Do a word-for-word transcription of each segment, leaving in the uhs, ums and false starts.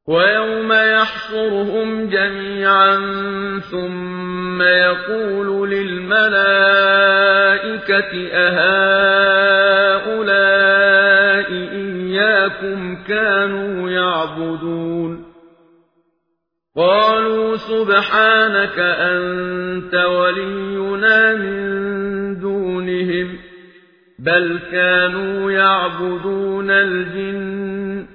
وَيَوْمَ يَحْشُرُهُمْ جَمِيعًا ثُمَّ يَقُولُ لِلْمَلَائِكَةِ أَهَٰؤُلَاءِ إِيَّاكُمْ كَانُوا يَعْبُدُونَ قَالُوا سُبْحَانَكَ أَنتَ وَلِيُّنَا مِن دُونِهِم ۖ بَلْ كَانُوا يَعْبُدُونَ الْجِنَّ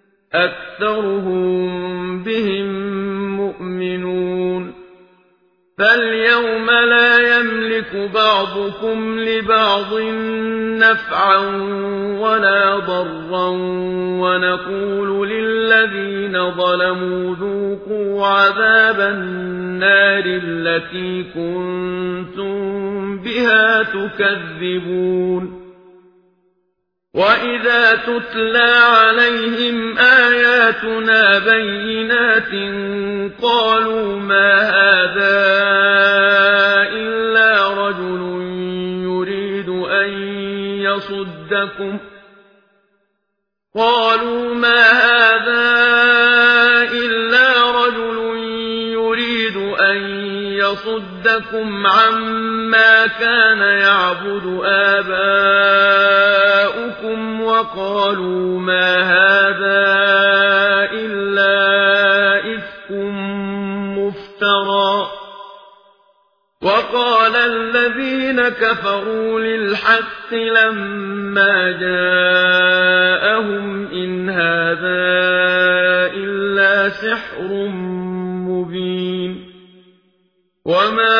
أَكْثَرُهُم بِهِم مُّؤْمِنُونَ فَالْيَوْمَ لَا يَمْلِكُ بَعْضُكُمْ لِبَعْضٍ نَّفْعًا وَلَا ضَرًّا وَنَقُولُ لِلَّذِينَ ظَلَمُوا ذُوقُوا عَذَابَ النَّارِ الَّتِي كُنتُم بِهَا تُكَذِّبُونَ وَإِذَا تُتْلَىٰ عَلَيْهِمْ آيَاتُنَا بَيِّنَاتٍ قَالُوا مَا هَٰذَا إِلَّا رَجُلٌ يُرِيدُ أَن يَصُدَّكُمْ قَالُوا مَا هَٰذَا إِلَّا رَجُلٌ يُرِيدُ أَن يَصُدَّكُمْ عَمَّا كَانَ يَعْبُدُ آبَاؤُكُمْ وَقَالُوا مَا هَٰذَا إِلَّا إِفْكٌ مُّفْتَرًى وَقَالَ الَّذِينَ كَفَرُوا لِلْحَقِّ لَمَّا جَاءَهُمْ إِنْ هَٰذَا إِلَّا سِحْرٌ مُّبِينٌ وَمَا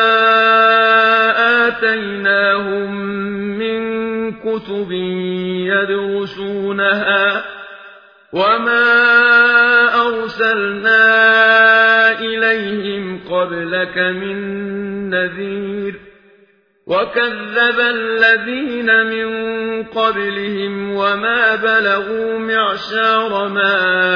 آتَيْنَاهُم مِّن كُتُبٍ يَدْرُسُونَهَا وَمَا أَرْسَلْنَا إِلَيْهِمْ قَبْلَكَ مِن نَّذِيرٍ وَكَذَّبَ الَّذِينَ مِن قَبْلِهِمْ وَمَا بَلَغُوا مِعْشَارَ مَا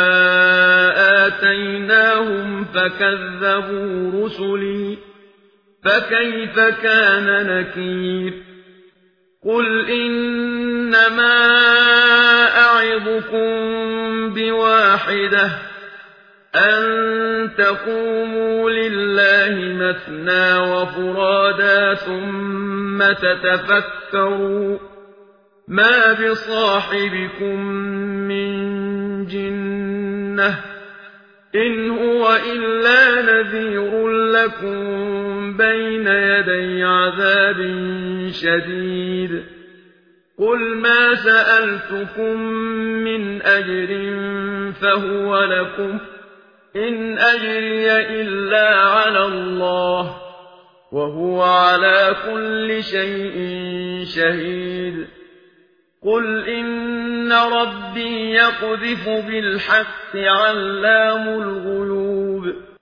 آتَيْنَاهُمْ فَكَذَّبُوا رُسُلِي فَكَيْفَ كَانَ نَكِيرِ قُلْ إِنَّمَا أَعِظُكُم بِوَاحِدَةٍ أَن تَقُومُوا لِلَّهِ مَثْنَىٰ وَفُرَادَىٰ ثُمَّ تَتَفَكَّرُوا مَا بِصَاحِبِكُم مِّن جِنَّةٍ إِنْ هُوَ إِلَّا نَذِيرٌ لَّكُم بَيْنَ يَدَيْ عَذَابٍ شَدِيدٍ قُلْ مَا سَأَلْتُكُم مِّنْ أَجْرٍ فَهُوَ لَكُمْ إِنْ أَجْرِيَ إِلَّا عَلَى اللَّهِ وَهُوَ عَلَىٰ كُلِّ شَيْءٍ شَهِيدٌ قُلْ إِنَّ رَبِّي يَقْذِفُ بِالْحَقِّ عَلَّامُ الْغُيُوبِ